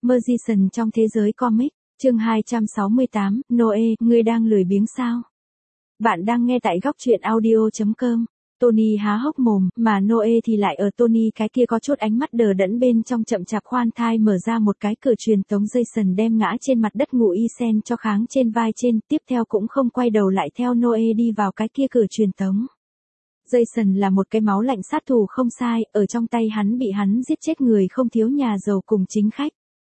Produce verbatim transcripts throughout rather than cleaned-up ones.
Magician trong thế giới comic, chương hai trăm sáu mươi tám, Noe, ngươi đang lười biếng sao? Bạn đang nghe tại góc truyện audio chấm com. Tony há hốc mồm, mà Noe thì lại ở Tony cái kia có chút ánh mắt đờ đẫn bên trong chậm chạp khoan thai mở ra một cái cửa truyền tống Jason đem ngã trên mặt đất ngủ y sen cho kháng trên vai trên, tiếp theo cũng không quay đầu lại theo Noe đi vào cái kia cửa truyền tống. Jason là một cái máu lạnh sát thủ không sai, ở trong tay hắn bị hắn giết chết người không thiếu nhà giàu cùng chính khách.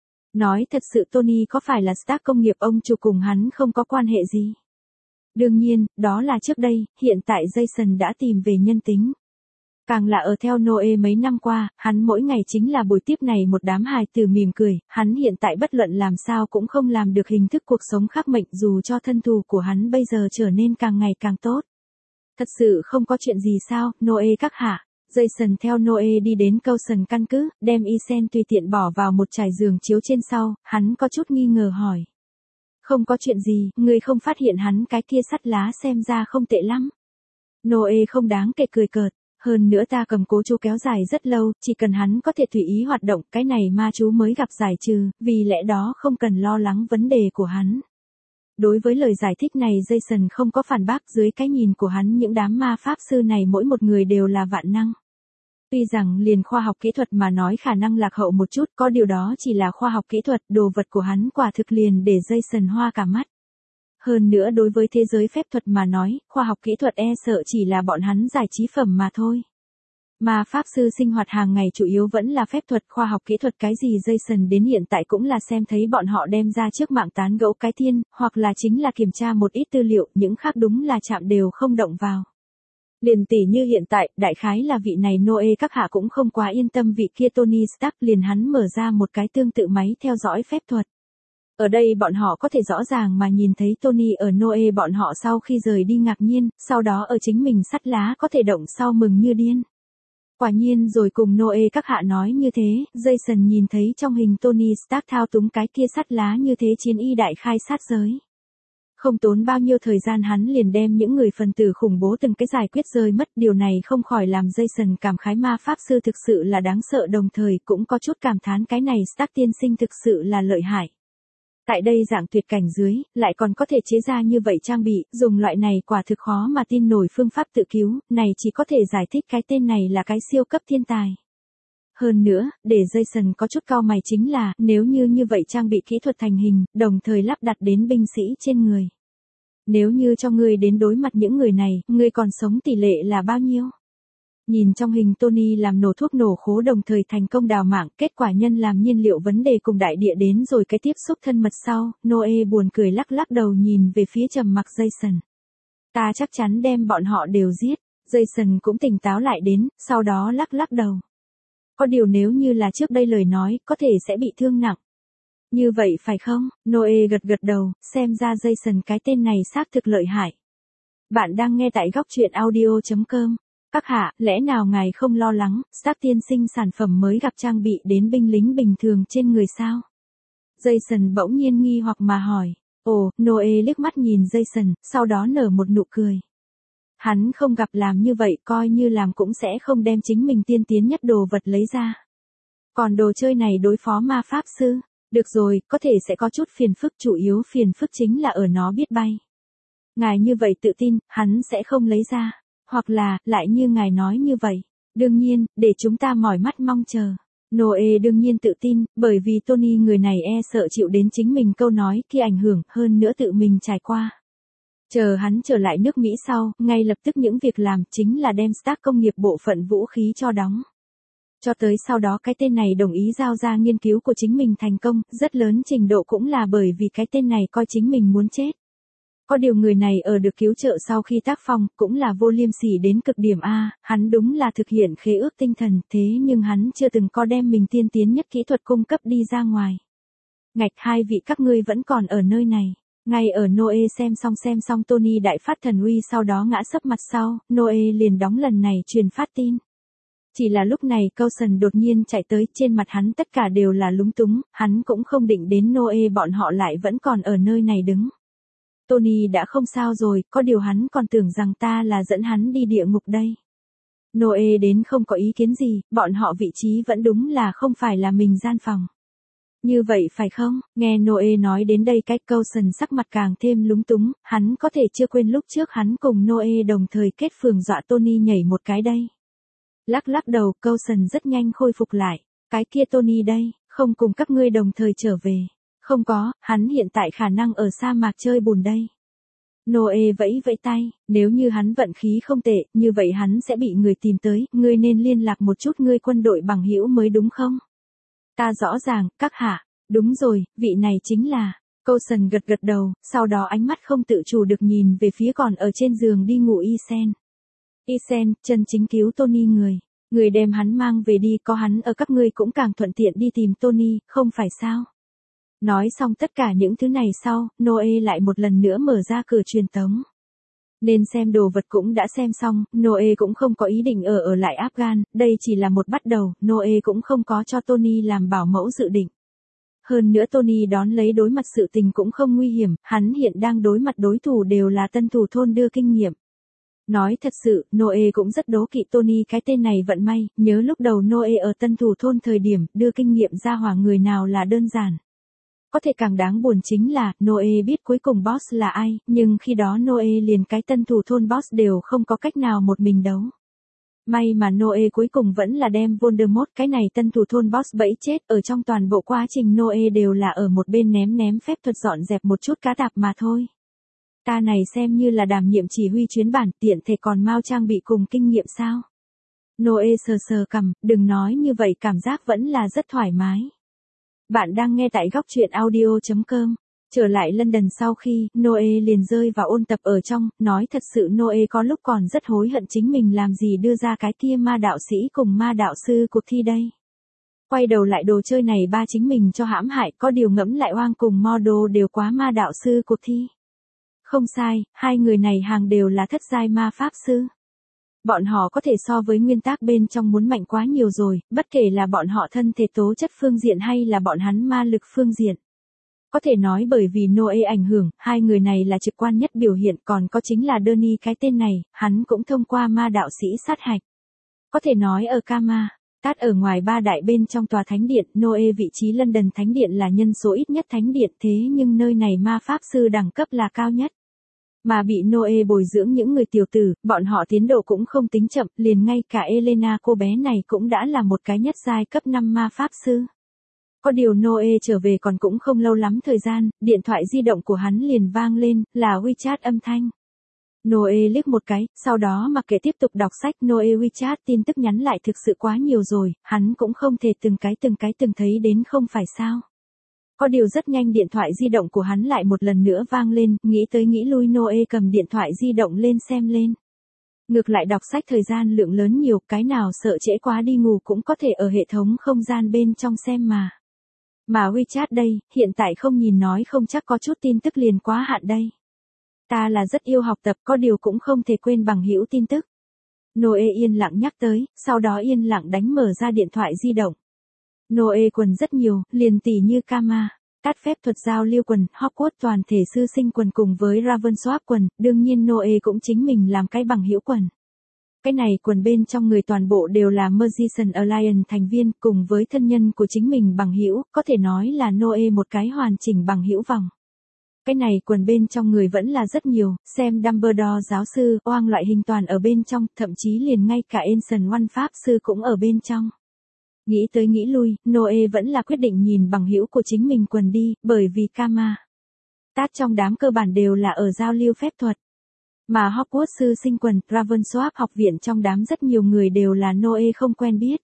Nói thật sự Tony có phải là Stark công nghiệp ông chủ cùng hắn không có quan hệ gì. Đương nhiên, đó là trước đây, hiện tại Jason đã tìm về nhân tính. Càng là ở theo Noe mấy năm qua, hắn mỗi ngày chính là buổi tiếp này một đám hài tử mỉm cười, hắn hiện tại bất luận làm sao cũng không làm được hình thức cuộc sống khắc mệnh dù cho thân thù của hắn bây giờ trở nên càng ngày càng tốt. Thật sự không có chuyện gì sao, Noe các hạ. Jason theo Noe đi đến Coulson căn cứ, đem Isen tùy tiện bỏ vào một trải giường chiếu trên sau, hắn có chút nghi ngờ hỏi. Không có chuyện gì, ngươi không phát hiện hắn cái kia sắt lá xem ra không tệ lắm. Noe không đáng kể cười cợt, hơn nữa ta cầm cố chú kéo dài rất lâu, chỉ cần hắn có thể tùy ý hoạt động, cái này ma chú mới gặp giải trừ, vì lẽ đó không cần lo lắng vấn đề của hắn. Đối với lời giải thích này Jason không có phản bác, dưới cái nhìn của hắn những đám ma pháp sư này mỗi một người đều là vạn năng. Tuy rằng liền khoa học kỹ thuật mà nói khả năng lạc hậu một chút, có điều đó chỉ là khoa học kỹ thuật, đồ vật của hắn quả thực liền để Jason hoa cả mắt. Hơn nữa đối với thế giới phép thuật mà nói, khoa học kỹ thuật e sợ chỉ là bọn hắn giải trí phẩm mà thôi. Mà pháp sư sinh hoạt hàng ngày chủ yếu vẫn là phép thuật, khoa học kỹ thuật cái gì Jason đến hiện tại cũng là xem thấy bọn họ đem ra trước mạng tán gẫu cái thiên, hoặc là chính là kiểm tra một ít tư liệu, những khác đúng là chạm đều không động vào. Liền tỷ như hiện tại, đại khái là vị này Noe các hạ cũng không quá yên tâm vị kia Tony Stark, liền hắn mở ra một cái tương tự máy theo dõi phép thuật. Ở đây bọn họ có thể rõ ràng mà nhìn thấy Tony ở Noe bọn họ sau khi rời đi ngạc nhiên, sau đó ở chính mình sắt lá có thể động sau mừng như điên. Quả nhiên rồi cùng Noe các hạ nói như thế, Jason nhìn thấy trong hình Tony Stark thao túng cái kia sắt lá như thế chiến y đại khai sát giới. Không tốn bao nhiêu thời gian hắn liền đem những người phần tử khủng bố từng cái giải quyết rơi mất, điều này không khỏi làm Jason cảm khái ma pháp sư thực sự là đáng sợ, đồng thời cũng có chút cảm thán cái này Stark tiên sinh thực sự là lợi hại. Tại đây dạng tuyệt cảnh dưới, lại còn có thể chế ra như vậy trang bị, dùng loại này quả thực khó mà tin nổi phương pháp tự cứu, này chỉ có thể giải thích cái tên này là cái siêu cấp thiên tài. Hơn nữa, để Jason có chút cau mày chính là, nếu như như vậy trang bị kỹ thuật thành hình, đồng thời lắp đặt đến binh sĩ trên người. Nếu như cho ngươi đến đối mặt những người này, ngươi còn sống tỷ lệ là bao nhiêu? Nhìn trong hình Tony làm nổ thuốc nổ khố đồng thời thành công đào mạng, kết quả nhân làm nhiên liệu vấn đề cùng đại địa đến rồi cái tiếp xúc thân mật sau, Noe buồn cười lắc lắc đầu nhìn về phía trầm mặc Jason. Ta chắc chắn đem bọn họ đều giết, Jason cũng tỉnh táo lại đến, sau đó lắc lắc đầu. Có điều nếu như là trước đây lời nói, có thể sẽ bị thương nặng. Như vậy phải không? Noe gật gật đầu, xem ra Jason cái tên này xác thực lợi hại. Bạn đang nghe tại góc truyện audio chấm com. Các hạ, lẽ nào ngài không lo lắng, Stark tiên sinh sản phẩm mới gặp trang bị đến binh lính bình thường trên người sao? Jason bỗng nhiên nghi hoặc mà hỏi. Ồ, Noe liếc mắt nhìn Jason, sau đó nở một nụ cười. Hắn không gặp làm như vậy, coi như làm cũng sẽ không đem chính mình tiên tiến nhất đồ vật lấy ra. Còn đồ chơi này đối phó ma pháp sư, được rồi, có thể sẽ có chút phiền phức, chủ yếu phiền phức chính là ở nó biết bay. Ngài như vậy tự tin, hắn sẽ không lấy ra. Hoặc là, lại như ngài nói như vậy. Đương nhiên, để chúng ta mỏi mắt mong chờ. Noe đương nhiên tự tin, bởi vì Tony người này e sợ chịu đến chính mình câu nói kia ảnh hưởng, hơn nữa tự mình trải qua. Chờ hắn trở lại nước Mỹ sau, ngay lập tức những việc làm chính là đem Stark công nghiệp bộ phận vũ khí cho đóng. Cho tới sau đó cái tên này đồng ý giao ra nghiên cứu của chính mình thành công, rất lớn trình độ cũng là bởi vì cái tên này coi chính mình muốn chết. Có điều người này ở được cứu trợ sau khi tác phong, cũng là vô liêm sỉ đến cực điểm a, hắn đúng là thực hiện khế ước tinh thần, thế nhưng hắn chưa từng có đem mình tiên tiến nhất kỹ thuật cung cấp đi ra ngoài. Ngạch, hai vị các ngươi vẫn còn ở nơi này. Ngay ở Noe xem xong xem xong Tony đại phát thần uy sau đó ngã sấp mặt sau, Noe liền đóng lần này truyền phát tin. Chỉ là lúc này Coulson đột nhiên chạy tới, trên mặt hắn tất cả đều là lúng túng, hắn cũng không định đến Noe bọn họ lại vẫn còn ở nơi này đứng. Tony đã không sao rồi, có điều hắn còn tưởng rằng ta là dẫn hắn đi địa ngục đây. Noe đến không có ý kiến gì, bọn họ vị trí vẫn đúng là không phải là mình gian phòng. Như vậy phải không? Nghe Noe nói đến đây cách Coulson sắc mặt càng thêm lúng túng, hắn có thể chưa quên lúc trước hắn cùng Noe đồng thời kết phường dọa Tony nhảy một cái đây. Lắc lắc đầu, Coulson rất nhanh khôi phục lại. Cái kia Tony đây, không cùng các ngươi đồng thời trở về. Không có, hắn hiện tại khả năng ở sa mạc chơi bùn đây. Noe vẫy vẫy tay, nếu như hắn vận khí không tệ, như vậy hắn sẽ bị người tìm tới, ngươi nên liên lạc một chút ngươi quân đội bằng hữu mới đúng không? Ta rõ ràng, các hạ, đúng rồi, vị này chính là, Coulson gật gật đầu, sau đó ánh mắt không tự chủ được nhìn về phía còn ở trên giường đi ngủ Isen. Isen, chân chính cứu Tony người, người đem hắn mang về đi, có hắn ở các ngươi cũng càng thuận tiện đi tìm Tony, không phải sao? Nói xong tất cả những thứ này sau, Noe lại một lần nữa mở ra cửa truyền tống. Nên xem đồ vật cũng đã xem xong, Noe cũng không có ý định ở ở lại Afghan, đây chỉ là một bắt đầu, Noe cũng không có cho Tony làm bảo mẫu dự định. Hơn nữa Tony đón lấy đối mặt sự tình cũng không nguy hiểm, hắn hiện đang đối mặt đối thủ đều là tân thủ thôn đưa kinh nghiệm. Nói thật sự, Noe cũng rất đố kỵ Tony cái tên này vận may, nhớ lúc đầu Noe ở tân thủ thôn thời điểm, đưa kinh nghiệm ra hỏa người nào là đơn giản. Có thể càng đáng buồn chính là, Noe biết cuối cùng boss là ai, nhưng khi đó Noe liền cái tân thủ thôn boss đều không có cách nào một mình đấu. May mà Noe cuối cùng vẫn là đem Voldemort cái này tân thủ thôn boss bẫy chết, ở trong toàn bộ quá trình Noe đều là ở một bên ném ném phép thuật dọn dẹp một chút cá tạp mà thôi. Ta này xem như là đảm nhiệm chỉ huy chuyến bản, tiện thể còn mau trang bị cùng kinh nghiệm sao. Noe sờ sờ cằm, đừng nói như vậy, cảm giác vẫn là rất thoải mái. Bạn đang nghe tại góc truyện audio chấm com. Trở lại London sau khi, Noe liền rơi vào ôn tập ở trong, nói thật sự Noe có lúc còn rất hối hận chính mình làm gì đưa ra cái kia ma đạo sĩ cùng ma đạo sư cuộc thi đây. Quay đầu lại đồ chơi này ba chính mình cho hãm hại, có điều ngẫm lại oang cùng Modo đều quá ma đạo sư cuộc thi. Không sai, hai người này hàng đều là thất giai ma pháp sư. Bọn họ có thể so với nguyên tắc bên trong muốn mạnh quá nhiều rồi, bất kể là bọn họ thân thể tố chất phương diện hay là bọn hắn ma lực phương diện. Có thể nói bởi vì Noe ảnh hưởng, hai người này là trực quan nhất biểu hiện, còn có chính là Danny cái tên này, hắn cũng thông qua ma đạo sĩ sát hạch. Có thể nói ở Kama, Tát ở ngoài ba đại bên trong tòa thánh điện, Noe vị trí London thánh điện là nhân số ít nhất thánh điện, thế nhưng nơi này ma pháp sư đẳng cấp là cao nhất. Mà bị Noe bồi dưỡng những người tiểu tử, bọn họ tiến độ cũng không tính chậm, liền ngay cả Elena cô bé này cũng đã là một cái nhất giai cấp năm ma pháp sư. Có điều Noe trở về còn cũng không lâu lắm thời gian, điện thoại di động của hắn liền vang lên, là WeChat âm thanh. Noe liếc một cái, sau đó mặc kệ tiếp tục đọc sách, Noe WeChat tin tức nhắn lại thực sự quá nhiều rồi, hắn cũng không thể từng cái từng cái từng thấy đến không phải sao. Có điều rất nhanh điện thoại di động của hắn lại một lần nữa vang lên, nghĩ tới nghĩ lui Noe cầm điện thoại di động lên xem lên. Ngược lại đọc sách thời gian lượng lớn nhiều, cái nào sợ trễ quá đi ngủ cũng có thể ở hệ thống không gian bên trong xem mà. Mà WeChat đây, hiện tại không nhìn nói không chắc có chút tin tức liền quá hạn đây. Ta là rất yêu học tập, có điều cũng không thể quên bằng hữu tin tức. Noe yên lặng nhắc tới, sau đó yên lặng đánh mở ra điện thoại di động. Noe quần rất nhiều, liền tỉ như Kama, Tát phép thuật giao lưu quần, Hogwarts toàn thể sư sinh quần cùng với Ravensworth quần, đương nhiên Noe cũng chính mình làm cái bằng hữu quần. Cái này quần bên trong người toàn bộ đều là Magician Alliance thành viên cùng với thân nhân của chính mình bằng hữu, có thể nói là Noe một cái hoàn chỉnh bằng hữu vòng. Cái này quần bên trong người vẫn là rất nhiều, xem Dumbledore giáo sư, oang loại hình toàn ở bên trong, thậm chí liền ngay cả Ancient One pháp sư cũng ở bên trong. Nghĩ tới nghĩ lui, Noe vẫn là quyết định nhìn bằng hữu của chính mình quần đi, bởi vì Kama, Tát trong đám cơ bản đều là ở giao lưu phép thuật. Mà Hogwarts sư sinh quần, Ravensworth học viện trong đám rất nhiều người đều là Noe không quen biết.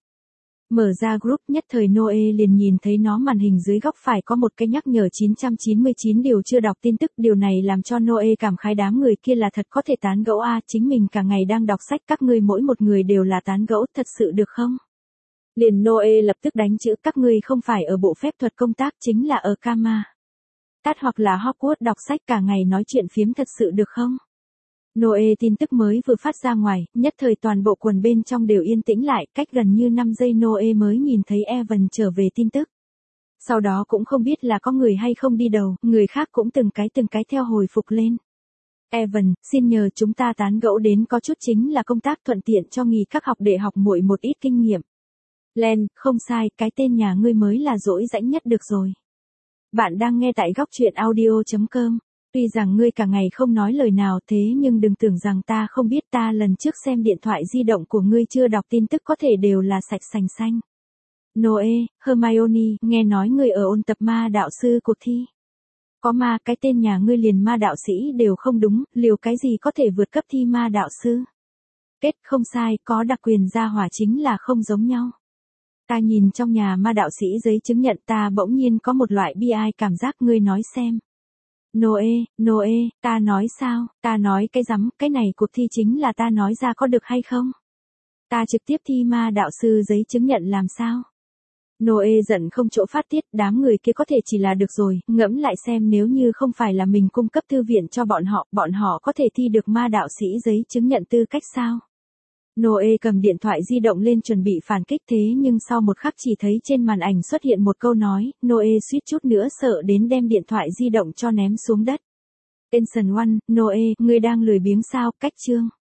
Mở ra group nhất thời Noe liền nhìn thấy nó màn hình dưới góc phải có một cái nhắc nhở chín trăm chín mươi chín điều chưa đọc tin tức. Điều này làm cho Noe cảm khái đám người kia là thật có thể tán gẫu a, chính mình cả ngày đang đọc sách, các ngươi mỗi một người đều là tán gẫu, thật sự được không? Liền Noe lập tức đánh chữ, các ngươi không phải ở bộ phép thuật công tác, chính là ở Kama, Tát hoặc là Hogwarts đọc sách cả ngày nói chuyện phiếm, thật sự được không? Noe tin tức mới vừa phát ra ngoài, nhất thời toàn bộ quần bên trong đều yên tĩnh lại, cách gần như năm giây Noe mới nhìn thấy Evan trở về tin tức. Sau đó cũng không biết là có người hay không đi đầu, người khác cũng từng cái từng cái theo hồi phục lên. Evan, xin nhờ chúng ta tán gẫu đến có chút chính là công tác thuận tiện cho nghỉ các học để học muội một ít kinh nghiệm. Len, không sai, cái tên nhà ngươi mới là dỗi dãnh nhất được rồi. Bạn đang nghe tại góc truyện audio.com. Tuy rằng ngươi cả ngày không nói lời nào thế nhưng đừng tưởng rằng ta không biết, ta lần trước xem điện thoại di động của ngươi chưa đọc tin tức có thể đều là sạch sành xanh. Noe, Hermione, nghe nói ngươi ở ôn tập ma đạo sư cuộc thi. Có ma, cái tên nhà ngươi liền ma đạo sĩ đều không đúng, liều cái gì có thể vượt cấp thi ma đạo sư. Kết, không sai, có đặc quyền gia hỏa chính là không giống nhau. Ta nhìn trong nhà ma đạo sĩ giấy chứng nhận, ta bỗng nhiên có một loại bi ai cảm giác, ngươi nói xem. Noe, Noe, ta nói sao, ta nói cái rắm, cái này cuộc thi chính là ta nói ra có được hay không? Ta trực tiếp thi ma đạo sư giấy chứng nhận làm sao? Noe giận không chỗ phát tiết, đám người kia có thể chỉ là được rồi, ngẫm lại xem nếu như không phải là mình cung cấp thư viện cho bọn họ, bọn họ có thể thi được ma đạo sĩ giấy chứng nhận tư cách sao? Noe cầm điện thoại di động lên chuẩn bị phản kích, thế nhưng sau một khắc chỉ thấy trên màn ảnh xuất hiện một câu nói, Noe suýt chút nữa sợ đến đem điện thoại di động cho ném xuống đất. Tension One, Noe, ngươi đang lười biếng sao, cách chương.